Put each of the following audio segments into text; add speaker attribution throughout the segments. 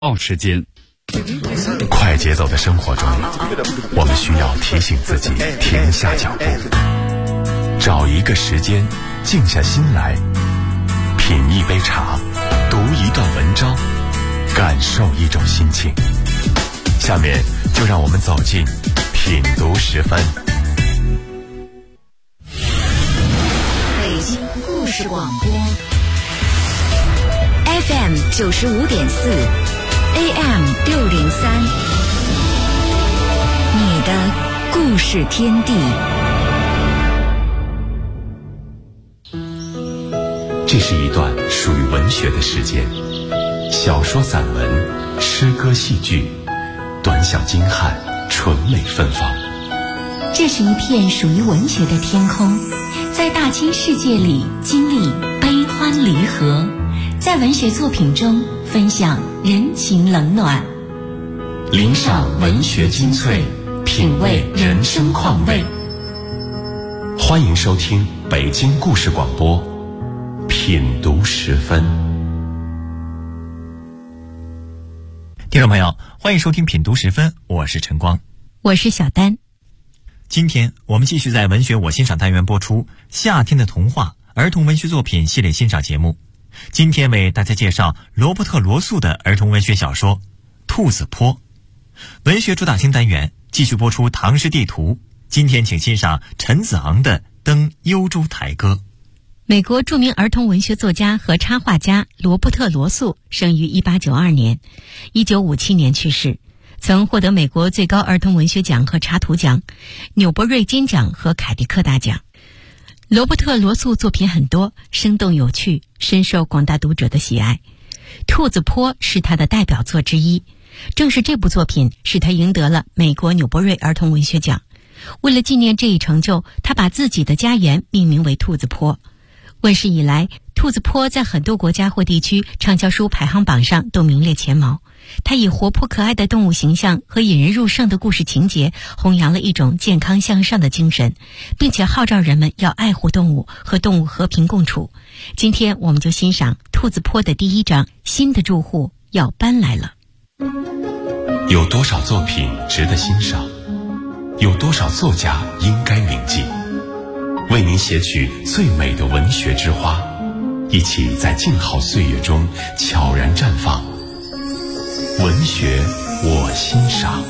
Speaker 1: 时间。快节奏的生活中，我们需要提醒自己停下脚步，找一个时间静下心来，品一杯茶，读一段文章，感受一种心情。下面就让我们走进品读10分。
Speaker 2: 北京故事广播 FM 95.4，AM 603，你的故事天地。
Speaker 1: 这是一段属于文学的时间，小说、散文、诗歌、戏剧，短小精悍，纯美芬芳。
Speaker 2: 这是一片属于文学的天空，在大千世界里经历悲欢离合，在文学作品中分享人情冷暖，
Speaker 1: 聆赏文学精粹，品味人生况味。欢迎收听北京故事广播品读10分。
Speaker 3: 听众朋友，欢迎收听品读10分，我是陈光，
Speaker 2: 我是小丹。
Speaker 3: 今天我们继续在文学我欣赏单元播出夏天的童话儿童文学作品系列欣赏节目。今天为大家介绍罗伯特·罗素的儿童文学小说《兔子坡》。文学主打星单元继续播出唐诗地图，今天请欣赏陈子昂的《登幽州台歌》。
Speaker 2: 美国著名儿童文学作家和插画家罗伯特·罗素生于1892年，1957年去世，曾获得美国最高儿童文学奖和插图奖、纽伯瑞金奖和凯迪克大奖。罗伯特·罗素作品很多，生动有趣，深受广大读者的喜爱。《兔子坡》是他的代表作之一，正是这部作品使他赢得了美国纽伯瑞儿童文学奖。为了纪念这一成就，他把自己的家园命名为兔子坡。问世以来，兔子坡在很多国家或地区畅销书排行榜上都名列前茅。它以活泼可爱的动物形象和引人入胜的故事情节，弘扬了一种健康向上的精神，并且号召人们要爱护动物，和动物和平共处。今天我们就欣赏兔子坡的第1章，新的住户要搬来了。
Speaker 1: 有多少作品值得欣赏？有多少作家应该铭记？为您写取最美的文学之花，一起在静好岁月中悄然绽放。文学我欣赏。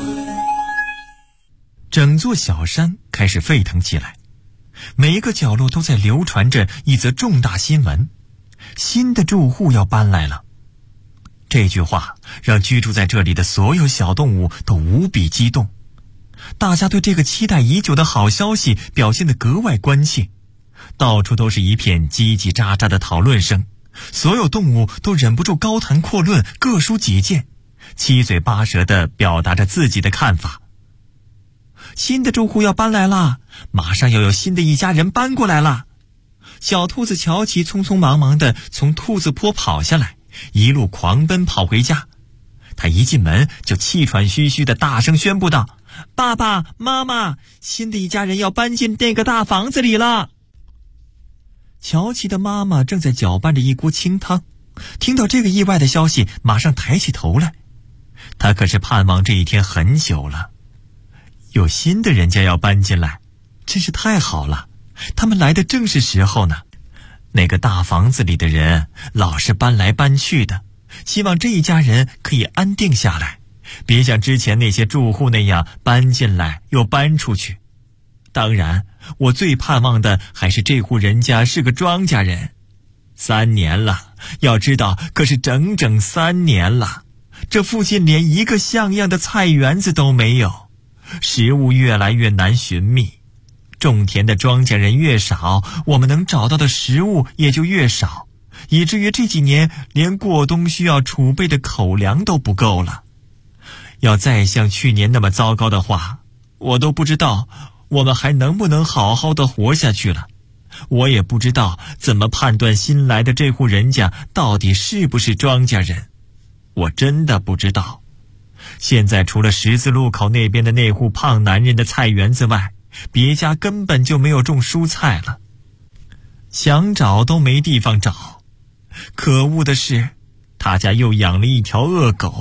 Speaker 3: 整座小山开始沸腾起来，每一个角落都在流传着一则重大新闻：新的住户要搬来了。这句话让居住在这里的所有小动物都无比激动，大家对这个期待已久的好消息表现得格外关切，到处都是一片叽叽喳喳的讨论声，所有动物都忍不住高谈阔论，各抒己见，七嘴八舌地表达着自己的看法。新的住户要搬来了，马上要有新的一家人搬过来了。小兔子乔奇匆匆忙忙地从兔子坡跑下来，一路狂奔跑回家。他一进门就气喘吁吁地大声宣布道：爸爸妈妈，新的一家人要搬进那个大房子里了。乔奇的妈妈正在搅拌着一锅清汤，听到这个意外的消息，马上抬起头来。他可是盼望这一天很久了，有新的人家要搬进来，真是太好了，他们来的正是时候呢。那个大房子里的人老是搬来搬去的，希望这一家人可以安定下来，别像之前那些住户那样搬进来又搬出去。当然，我最盼望的还是这户人家是个庄稼人。3年了，要知道可是整整3年了，这附近连一个像样的菜园子都没有，食物越来越难寻觅，种田的庄稼人越少，我们能找到的食物也就越少，以至于这几年连过冬需要储备的口粮都不够了。要再像去年那么糟糕的话，我都不知道我们还能不能好好的活下去了。我也不知道怎么判断新来的这户人家到底是不是庄稼人，我真的不知道。现在除了十字路口那边的那户胖男人的菜园子外，别家根本就没有种蔬菜了，想找都没地方找。可恶的是，他家又养了一条恶狗，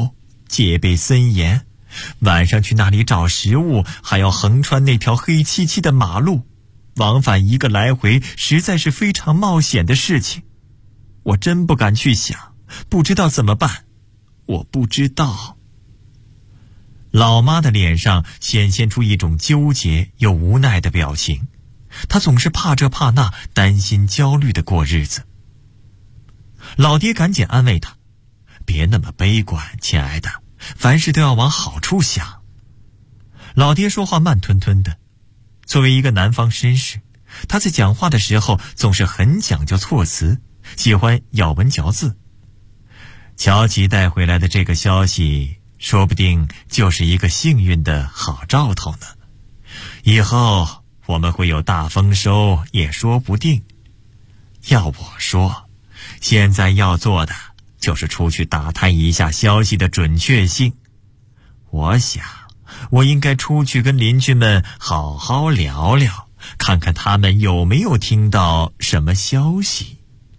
Speaker 3: 戒备森严，晚上去那里找食物，还要横穿那条黑漆漆的马路，往返一个来回，实在是非常冒险的事情。我真不敢去想，不知道怎么办，我不知道。老妈的脸上显现出一种纠结又无奈的表情，她总是怕这怕那，担心焦虑的过日子。老爹赶紧安慰她，别那么悲观，亲爱的，凡事都要往好处想。老爹说话慢吞吞的，作为一个南方绅士，他在讲话的时候总是很讲究措辞，喜欢咬文嚼字。乔琪带回来的这个消息，说不定就是一个幸运的好兆头呢。以后我们会有大丰收也说不定。要我说，现在要做的就是出去打探一下消息的准确性。我想我应该出去跟邻居们好好聊聊，看看他们有没有听到什么消息。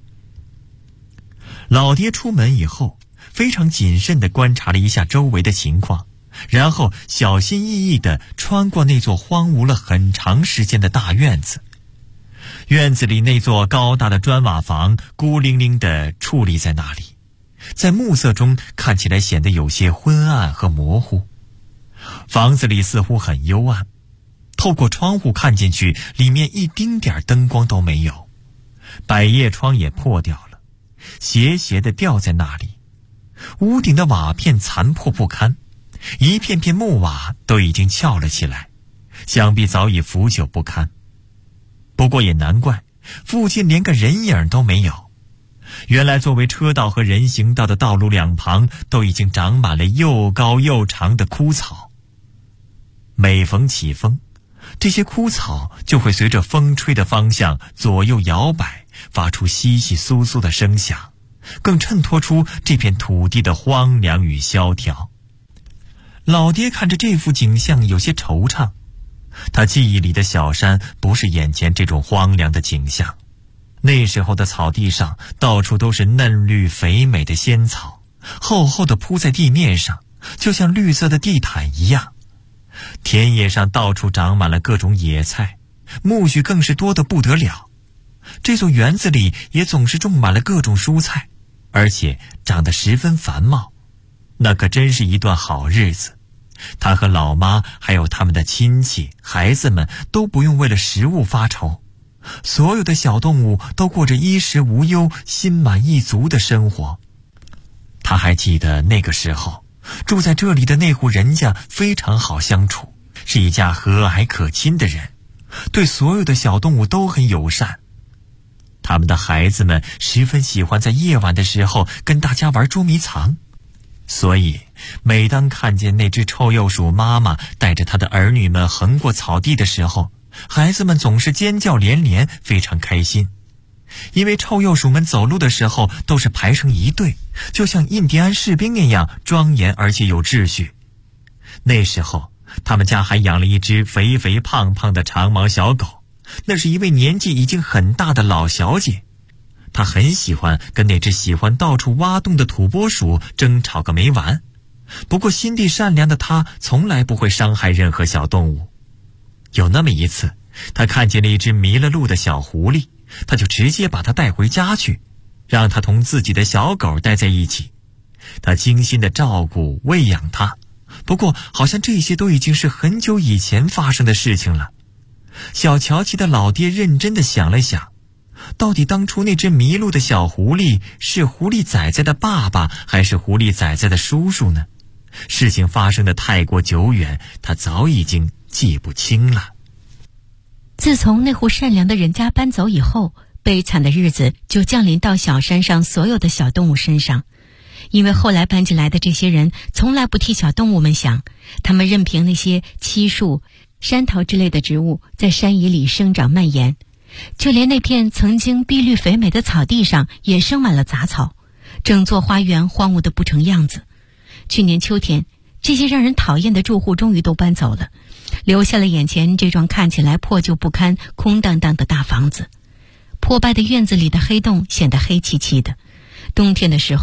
Speaker 3: 老爹出门以后，非常谨慎地观察了一下周围的情况，然后小心翼翼地穿过那座荒芜了很长时间的大院子。院子里那座高大的砖瓦房孤零零地矗立在那里，在暮色中看起来显得有些昏暗和模糊。房子里似乎很幽暗，透过窗户看进去，里面一丁点灯光都没有，百叶窗也破掉了，斜斜地吊在那里。屋顶的瓦片残破不堪，一片片木瓦都已经翘了起来，想必早已腐朽不堪。不过也难怪，附近连个人影都没有。原来作为车道和人行道的道路两旁都已经长满了又高又长的枯草。每逢起风，这些枯草就会随着风吹的方向左右摇摆，发出窸窸窣窣的声响，更衬托出这片土地的荒凉与萧条。老爹看着这幅景象有些惆怅，他记忆里的小山不是眼前这种荒凉的景象，那时候的草地上到处都是嫩绿肥美的仙草，厚厚地铺在地面上，就像绿色的地毯一样。田野上到处长满了各种野菜，苜蓿更是多得不得了。这座园子里也总是种满了各种蔬菜，而且长得十分繁茂。那可真是一段好日子，他和老妈还有他们的亲戚孩子们都不用为了食物发愁，所有的小动物都过着衣食无忧、心满意足的生活。他还记得那个时候住在这里的那户人家非常好相处，是一家和蔼可亲的人，对所有的小动物都很友善。他们的孩子们十分喜欢在夜晚的时候跟大家玩捉迷藏，所以每当看见那只臭鼬鼠妈妈带着她的儿女们横过草地的时候，孩子们总是尖叫连连，非常开心。因为臭鼬鼠们走路的时候都是排成一队，就像印第安士兵那样庄严而且有秩序。那时候他们家还养了一只肥肥胖胖的长毛小狗，那是一位年纪已经很大的老小姐。她很喜欢跟那只喜欢到处挖洞的土拨鼠争吵个没完，不过心地善良的她从来不会伤害任何小动物。有那么一次，她看见了一只迷了路的小狐狸，她就直接把它带回家去，让它同自己的小狗待在一起。她精心地照顾喂养它，不过好像这些都已经是很久以前发生的事情了。小乔琪的老爹认真地想了想，到底当初那只迷路的小狐狸是狐狸崽崽的爸爸还是狐狸崽崽的叔叔呢？事情发生的太过久远，他早已经记不清了。
Speaker 2: 自从那户善良的人家搬走以后，悲惨的日子就降临到小山上所有的小动物身上。因为后来搬进来的这些人从来不替小动物们想，他们任凭那些漆树、山桃之类的植物在山野里生长蔓延，就连那片曾经碧绿肥美的草地上也生满了杂草，整座花园荒芜得不成样子。去年秋天，这些让人讨厌的住户终于都搬走了，留下了眼前这幢看起来破旧不堪、空荡荡的大房子。破败的院子里的黑洞显得黑漆漆的，冬天的时候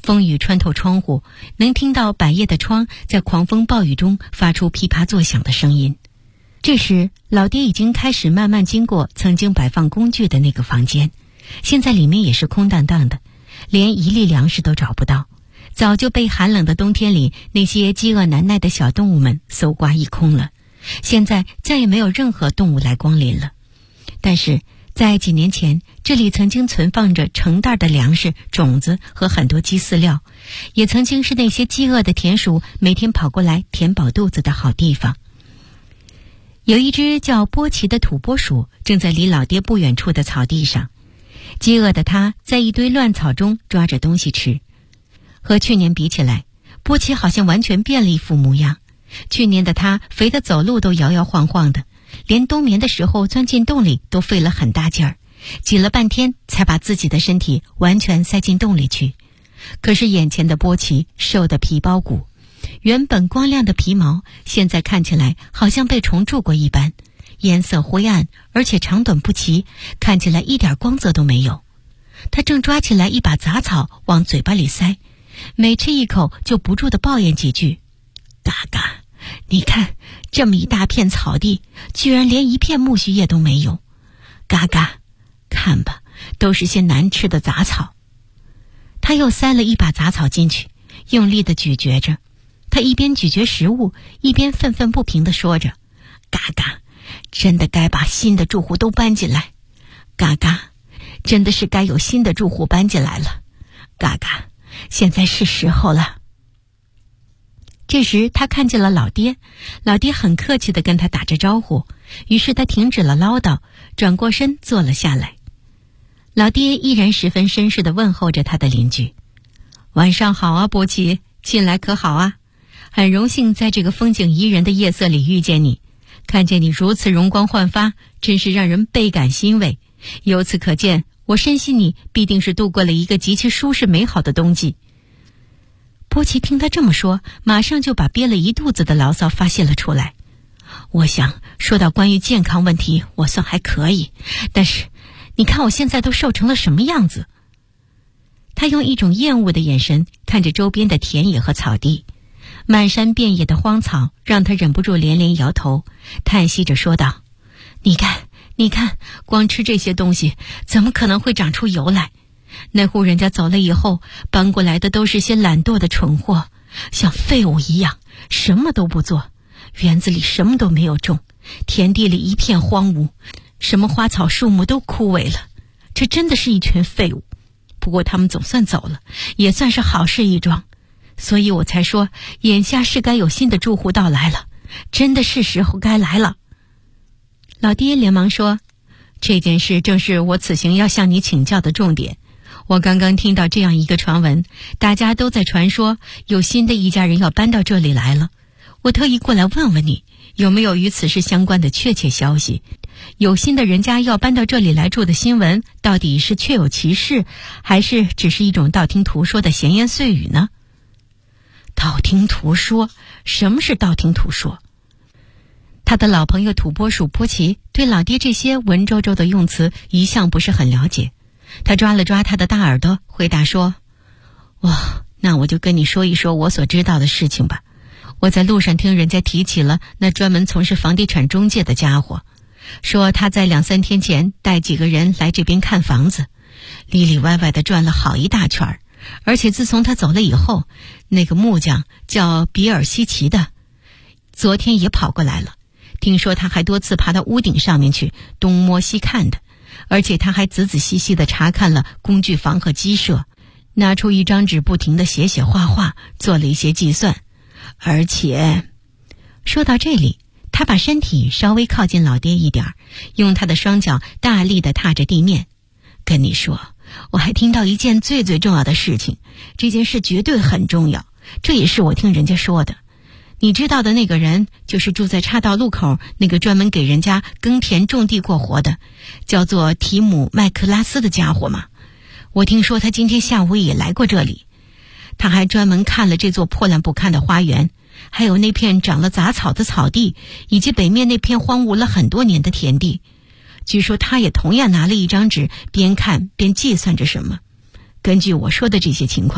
Speaker 2: 风雨穿透窗户，能听到百叶的窗在狂风暴雨中发出噼啪作响的声音。这时，老爹已经开始慢慢经过曾经摆放工具的那个房间，现在里面也是空荡荡的，连一粒粮食都找不到，早就被寒冷的冬天里那些饥饿难耐的小动物们搜刮一空了。现在再也没有任何动物来光临了。但是在几年前，这里曾经存放着成袋的粮食、种子和很多鸡饲料，也曾经是那些饥饿的田鼠每天跑过来填饱肚子的好地方。有一只叫波奇的土拨鼠正在离老爹不远处的草地上，饥饿的它在一堆乱草中抓着东西吃。和去年比起来，波奇好像完全变了一副模样。去年的它肥得走路都摇摇晃晃的，连冬眠的时候钻进洞里都费了很大劲儿，挤了半天才把自己的身体完全塞进洞里去。可是眼前的波奇瘦得皮包骨，原本光亮的皮毛现在看起来好像被虫蛀过一般，颜色灰暗，而且长短不齐，看起来一点光泽都没有。他正抓起来一把杂草往嘴巴里塞，每吃一口就不住地抱怨几句。嘎嘎，你看这么一大片草地，居然连一片苜蓿叶都没有。嘎嘎，看吧，都是些难吃的杂草。他又塞了一把杂草进去，用力地咀嚼着。他一边咀嚼食物，一边愤愤不平地说着：嘎嘎，真的该把新的住户都搬进来。嘎嘎，真的是该有新的住户搬进来了。嘎嘎，现在是时候了。这时他看见了老爹，老爹很客气地跟他打着招呼，于是他停止了唠叨，转过身坐了下来。老爹依然十分绅士地问候着他的邻居：晚上好啊，波奇，近来可好啊？很荣幸在这个风景宜人的夜色里遇见你，看见你如此容光焕发，真是让人倍感欣慰。由此可见，我深信你必定是度过了一个极其舒适美好的冬季。波奇听他这么说，马上就把憋了一肚子的牢骚发泄了出来。我想说到关于健康问题，我算还可以，但是你看我现在都瘦成了什么样子。他用一种厌恶的眼神看着周边的田野和草地，满山遍野的荒草让他忍不住连连摇头，叹息着说道：你看，光吃这些东西怎么可能会长出油来？那户人家走了以后，搬过来的都是些懒惰的蠢货，像废物一样，什么都不做。园子里什么都没有种，田地里一片荒芜，什么花草树木都枯萎了。这真的是一群废物。不过他们总算走了，也算是好事一桩。所以我才说，眼下是该有新的住户到来了，真的是时候该来了。老爹连忙说：这件事正是我此行要向你请教的重点。我刚刚听到这样一个传闻，大家都在传说有新的一家人要搬到这里来了。我特意过来问问你，有没有与此事相关的确切消息？有新的人家要搬到这里来住的新闻，到底是确有其事，还是只是一种道听途说的闲言碎语呢？道听途说？什么是道听途说？他的老朋友土拨鼠波奇对老爹这些文绉绉的用词一向不是很了解。他抓了抓他的大耳朵，回答说：哇，那我就跟你说一说我所知道的事情吧。我在路上听人家提起了那专门从事房地产中介的家伙，说他在2-3天前带几个人来这边看房子，里里外外的转了好一大圈，而且自从他走了以后，那个木匠叫比尔西奇的昨天也跑过来了，听说他还多次爬到屋顶上面去东摸西看的，而且他还仔仔细细地查看了工具房和鸡舍，拿出一张纸不停地写写画画，做了一些计算。而且说到这里，他把身体稍微靠近老爹一点，用他的双脚大力地踏着地面。跟你说，我还听到一件最重要的事情，这件事绝对很重要，这也是我听人家说的。你知道的那个人，就是住在岔道路口那个专门给人家耕田种地过活的，叫做提姆·麦克拉斯的家伙吗？我听说他今天下午也来过这里，他还专门看了这座破烂不堪的花园，还有那片长了杂草的草地，以及北面那片荒芜了很多年的田地。据说他也同样拿了一张纸，边看边计算着什么。根据我说的这些情况，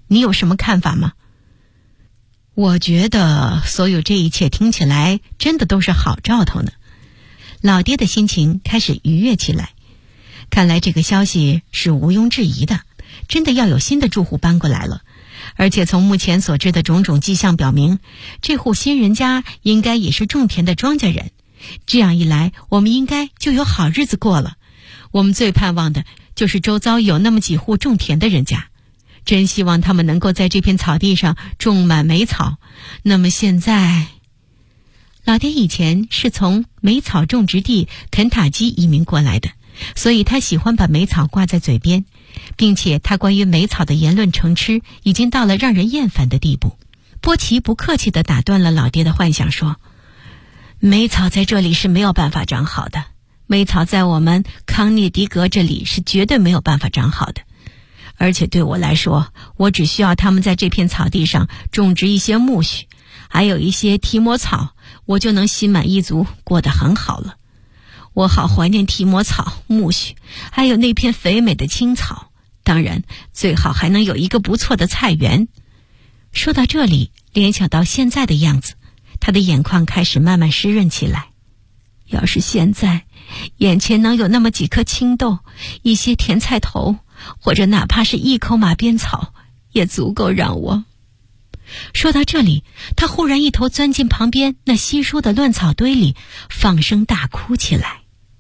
Speaker 2: 你有什么看法吗？我觉得所有这一切听起来真的都是好兆头呢。老爹的心情开始愉悦起来，看来这个消息是毋庸置疑的，真的要有新的住户搬过来了。而且从目前所知的种种迹象表明，这户新人家应该也是种田的庄稼人。这样一来，我们应该就有好日子过了。我们最盼望的就是周遭有那么几户种田的人家，真希望他们能够在这片草地上种满莓草。那么现在，老爹以前是从莓草种植地肯塔基移民过来的，所以他喜欢把莓草挂在嘴边，并且他关于莓草的言论成痴已经到了让人厌烦的地步。波奇不客气地打断了老爹的幻想，说：莓草在这里是没有办法长好的，莓草在我们康涅狄格这里是绝对没有办法长好的。而且对我来说，我只需要他们在这片草地上种植一些苜蓿，还有一些提摩草，我就能心满意足，过得很好了。我好怀念提摩草、苜蓿，还有那片肥美的青草，当然最好还能有一个不错的菜园。说到这里，联想到现在的样子，他的眼眶开始慢慢湿润起来。要是现在眼前能有那么几颗青豆，一些甜菜头，或者哪怕是一口马鞭草，也足够让我……说到这里，他忽然一头钻进旁边那稀疏的乱草堆里，放声大哭起来。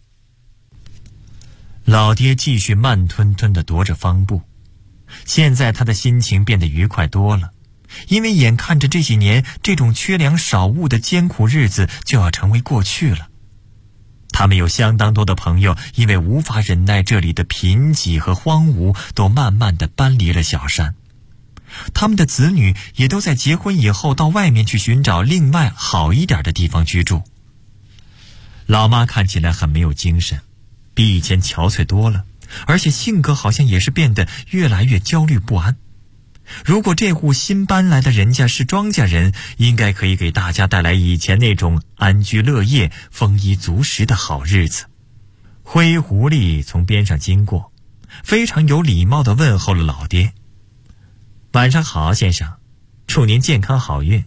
Speaker 3: 老爹继续慢吞吞地踱着方步，现在他的心情变得愉快多了，因为眼看着这几年这种缺粮少物的艰苦日子就要成为过去了。他们有相当多的朋友因为无法忍耐这里的贫瘠和荒芜，都慢慢地搬离了小山。他们的子女也都在结婚以后到外面去寻找另外好一点的地方居住。老妈看起来很没有精神，比以前憔悴多了，而且性格好像也是变得越来越焦虑不安。如果这户新搬来的人家是庄稼人，应该可以给大家带来以前那种安居乐业、丰衣足食的好日子。灰狐狸从边上经过，非常有礼貌地问候了老爹：晚上好，先生，祝您健康好运。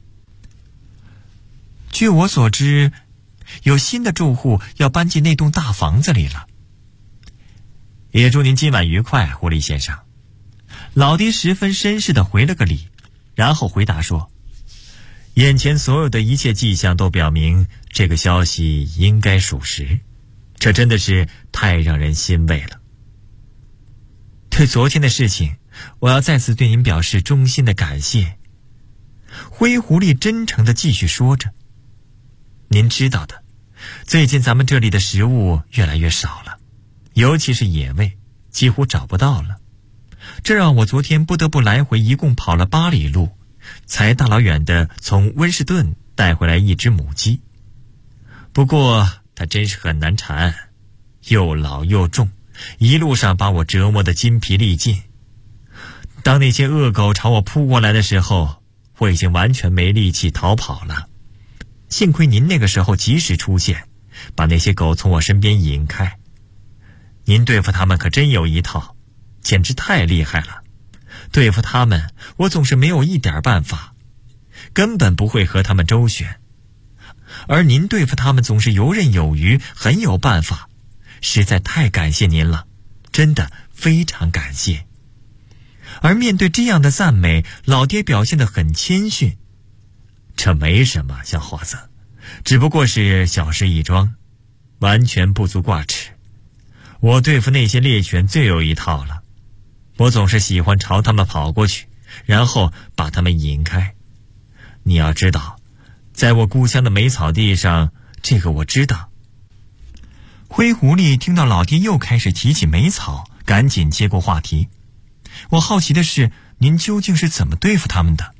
Speaker 3: 据我所知，有新的住户要搬进那栋大房子里了。也祝您今晚愉快，狐狸先生。老爹十分绅士地回了个礼，然后回答说：眼前所有的一切迹象都表明这个消息应该属实，这真的是太让人欣慰了。对昨天的事情，我要再次对您表示衷心的感谢。灰狐狸真诚地继续说着：您知道的，最近咱们这里的食物越来越少了，尤其是野味，几乎找不到了。这让我昨天不得不来回一共跑了8里路，才大老远的从温士顿带回来一只母鸡。不过它真是很难缠，又老又重，一路上把我折磨得筋疲力尽。当那些恶狗朝我扑过来的时候，我已经完全没力气逃跑了。幸亏您那个时候及时出现，把那些狗从我身边引开。您对付他们可真有一套，简直太厉害了。对付他们，我总是没有一点办法，根本不会和他们周旋。而您对付他们总是游刃有余，很有办法，实在太感谢您了，真的非常感谢。而面对这样的赞美，老爹表现得很谦逊。这没什么，小伙子，只不过是小事一桩，完全不足挂齿。我对付那些猎犬最有一套了，我总是喜欢朝他们跑过去，然后把他们引开。你要知道，在我故乡的莓草地上，这个我知道。灰狐狸听到老爹又开始提起莓草，赶紧接过话题。我好奇的是，您究竟是怎么对付他们的？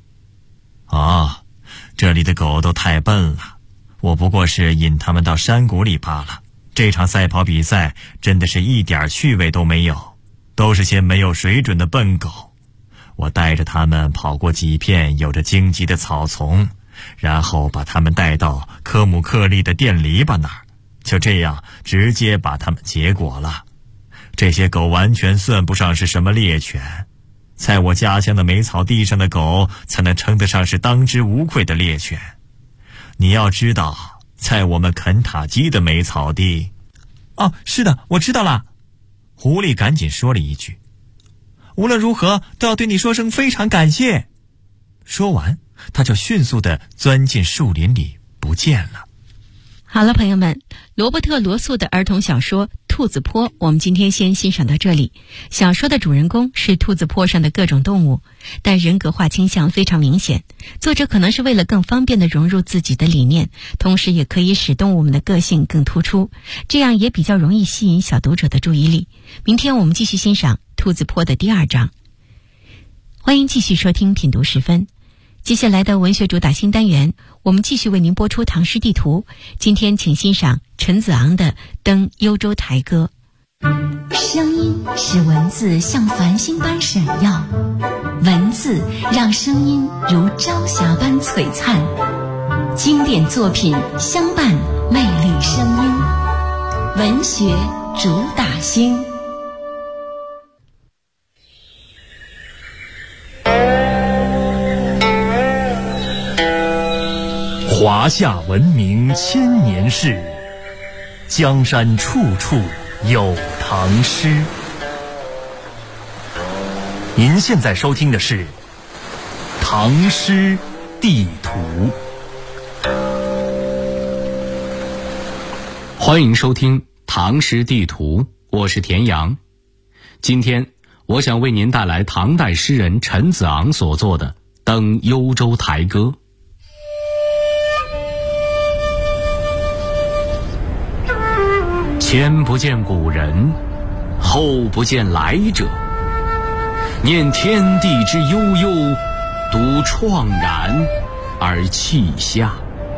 Speaker 3: 这里的狗都太笨了，我不过是引他们到山谷里罢了。这场赛跑比赛真的是一点趣味都没有，都是些没有水准的笨狗。我带着他们跑过几片有着荆棘的草丛，然后把他们带到科姆克利的电篱笆那儿，就这样直接把他们结果了。这些狗完全算不上是什么猎犬， 在我家乡的梅草地上的狗才能称得上是当之无愧的猎犬。你要知道，在我们肯塔基的梅草地……哦，是的，我知道了。狐狸赶紧说了一句：“无论如何都要对你说声非常感谢。”说完，他就迅速地钻进树林里不见了。
Speaker 2: 好了，朋友们，罗伯特·罗素的儿童小说《兔子坡》，我们今天先欣赏到这里。小说的主人公是兔子坡上的各种动物，但人格化倾向非常明显。作者可能是为了更方便地融入自己的理念，同时也可以使动物们的个性更突出，这样也比较容易吸引小读者的注意力。明天我们继续欣赏《兔子坡》的第2章。欢迎继续收听品读时分。接下来的文学主打新单元，我们继续为您播出唐诗地图。今天请欣赏陈子昂的《登幽州台歌》。
Speaker 4: 声音使文字像繁星般闪耀，文字让声音如朝霞般璀璨。经典作品相伴，魅力声音，文学主打星。
Speaker 5: 华夏文明千年事，江山处处有唐诗。您现在收听的是《唐诗地图》。
Speaker 6: 欢迎收听《唐诗地图》，我是田阳。今天我想为您带来唐代诗人陈子昂所作的《登幽州台歌》。前不见古人，后不见来者。念天地之悠悠，独怆然而泣下。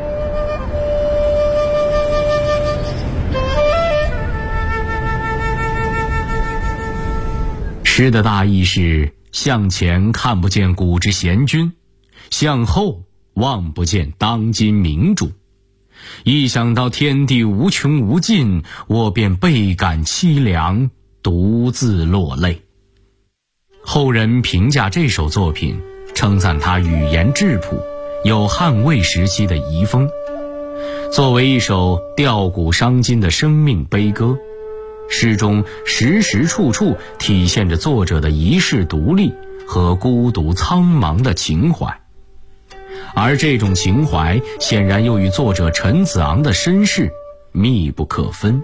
Speaker 6: 诗的大意是：向前看不见古之贤君，向后望不见当今明主。一想到天地无穷无尽，我便倍感凄凉，独自落泪。后人评价这首作品，称赞它语言质朴，有汉魏时期的遗风。作为一首吊古伤今的生命悲歌，诗中时时处处体现着作者的遗世独立和孤独苍茫的情怀。而这种情怀显然又与作者陈子昂的身世密不可分。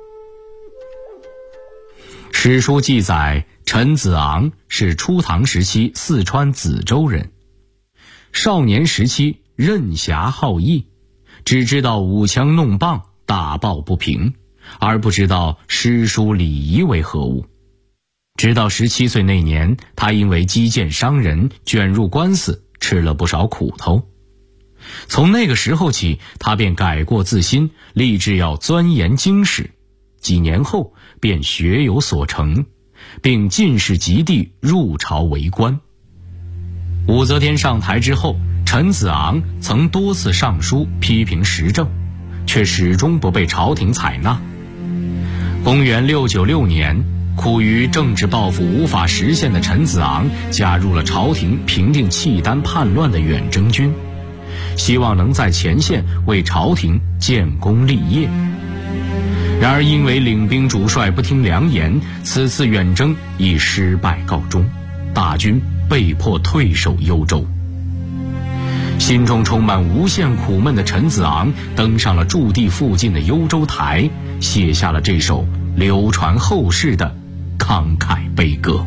Speaker 6: 史书记载，陈子昂是初唐时期四川梓州人，少年时期任侠好义，只知道舞枪弄棒，打抱不平，而不知道诗书礼仪为何物。直到17岁那年，他因为击剑伤人，卷入官司，吃了不少苦头。从那个时候起，他便改过自新，立志要钻研经史。几年后便学有所成，并进士及第，入朝为官。武则天上台之后，陈子昂曾多次上书批评时政，却始终不被朝廷采纳。公元696年，苦于政治抱负无法实现的陈子昂加入了朝廷平定契丹叛乱的远征军，希望能在前线为朝廷建功立业。然而因为领兵主帅不听良言，此次远征以失败告终，大军被迫退守幽州。心中充满无限苦闷的陈子昂登上了驻地附近的幽州台，写下了这首流传后世的慷慨悲歌。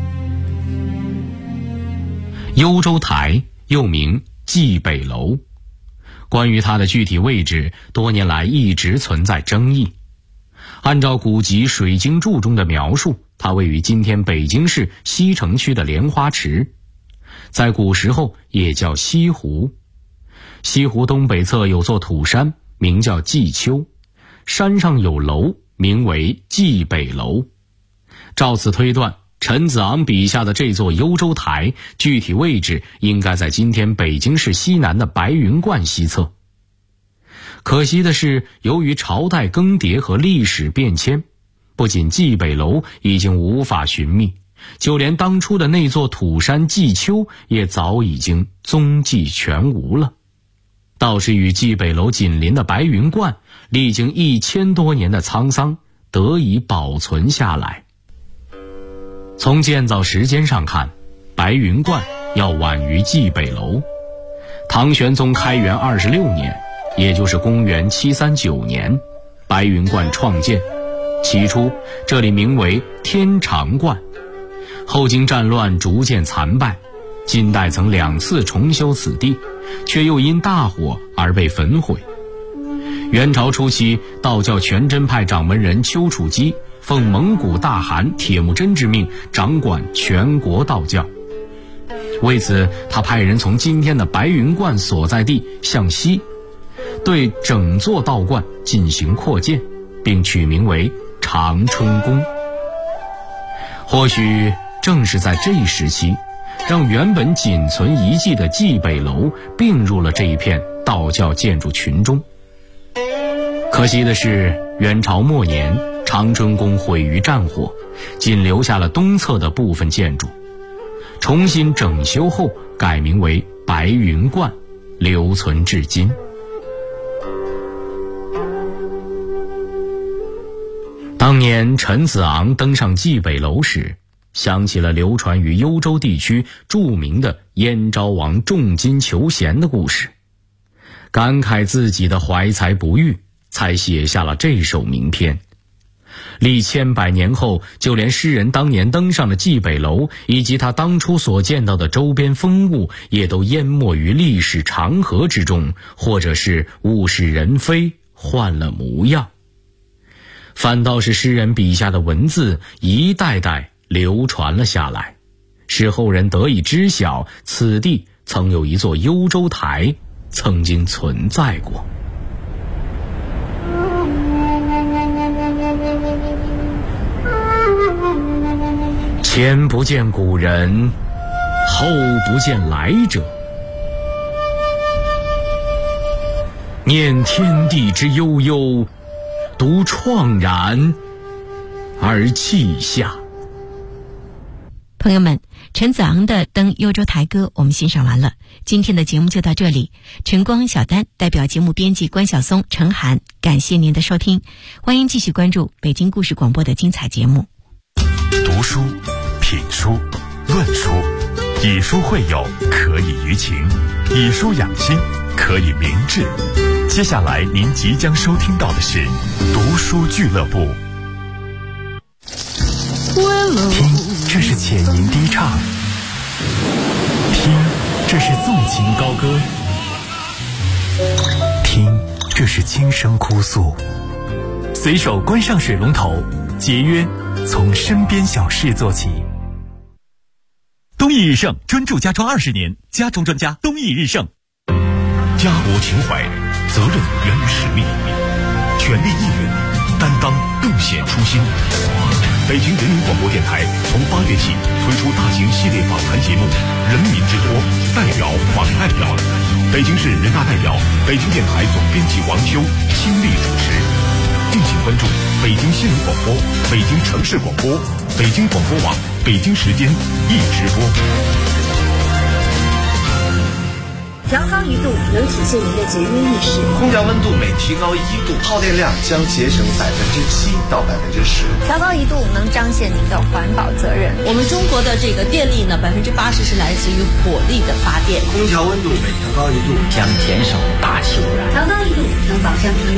Speaker 6: 幽州台又名蓟北楼，关于它的具体位置，多年来一直存在争议。按照古籍《水经注》中的描述，它位于今天北京市西城区的莲花池，在古时候也叫西湖。西湖东北侧有座土山，名叫蓟丘，山上有楼，名为蓟北楼。照此推断，陈子昂笔下的这座幽州台具体位置应该在今天北京市西南的白云观西侧。可惜的是，由于朝代更迭和历史变迁，不仅蓟北楼已经无法寻觅， 就连当初的那座土山纪丘也早已经踪迹全无了。倒是与蓟北楼紧邻的白云观，历经1000多年的沧桑，得以保存下来。从建造时间上看，白云观要晚于蓟北楼。唐玄宗开元26年，也就是公元739年，白云观创建。起初这里名为天长观，后经战乱逐渐残败，晋代曾2次重修此地，却又因大火而被焚毁。元朝初期，道教全真派掌门人丘处机奉蒙古大汗铁木真之命，掌管全国道教。为此，他派人从今天的白云观所在地向西，对整座道观进行扩建，并取名为长春宫。或许正是在这一时期，让原本仅存遗迹的蓟北楼并入了这一片道教建筑群中。可惜的是，元朝末年，长春宫毁于战火，仅留下了东侧的部分建筑。重新整修后改名为白云观，留存至今。当年陈子昂登上蓟北楼时，想起了流传于幽州地区著名的燕昭王重金求贤的故事，感慨自己的怀才不遇，才写下了这首名篇。历千百年后，就连诗人当年登上了蓟北楼，以及他当初所见到的周边风物，也都淹没于历史长河之中，或者是物是人非，换了模样。反倒是诗人笔下的文字一代代流传了下来，使后人得以知晓此地曾有一座幽州台曾经存在过。前不见古人，后不见来者，念天地之悠悠，独怆然而泣下。
Speaker 2: 朋友们，陈子昂的《登幽州台歌》我们欣赏完了，今天的节目就到这里。晨光、小丹代表节目编辑关晓松、程涵，感谢您的收听，欢迎继续关注北京故事广播的精彩节目。
Speaker 1: 读书、品书、论书，以书会友，可以娱情；以书养心，可以明志。接下来您即将收听到的是读书俱乐部。听，这是浅吟低唱；听，这是纵情高歌；听，这是轻声哭诉。随手关上水龙头，节约从身边小事做起。东益日盛专注家装20年，家装专家东益日盛。家国情怀，责任源于使命，全力应援，担当更显初心。北京人民广播电台从8月起推出大型系列访谈节目《人民之托》，代表访代表。北京市人大代表、北京电台总编辑王修亲力主持。敬请关注北京新闻广播、北京城市广播、北京广播网、北京时间一直播。
Speaker 7: 调高1度能体现您的节约意识。
Speaker 8: 空调温度每提高1度，耗电量将节省7%到10%。
Speaker 7: 调高1度能彰显您的环保责任。
Speaker 9: 我们中国的这个电力呢，80%是来自于火力的发电。
Speaker 8: 空调温度每调高1度，
Speaker 10: 将减少大气污染。
Speaker 7: 调高1度能保障您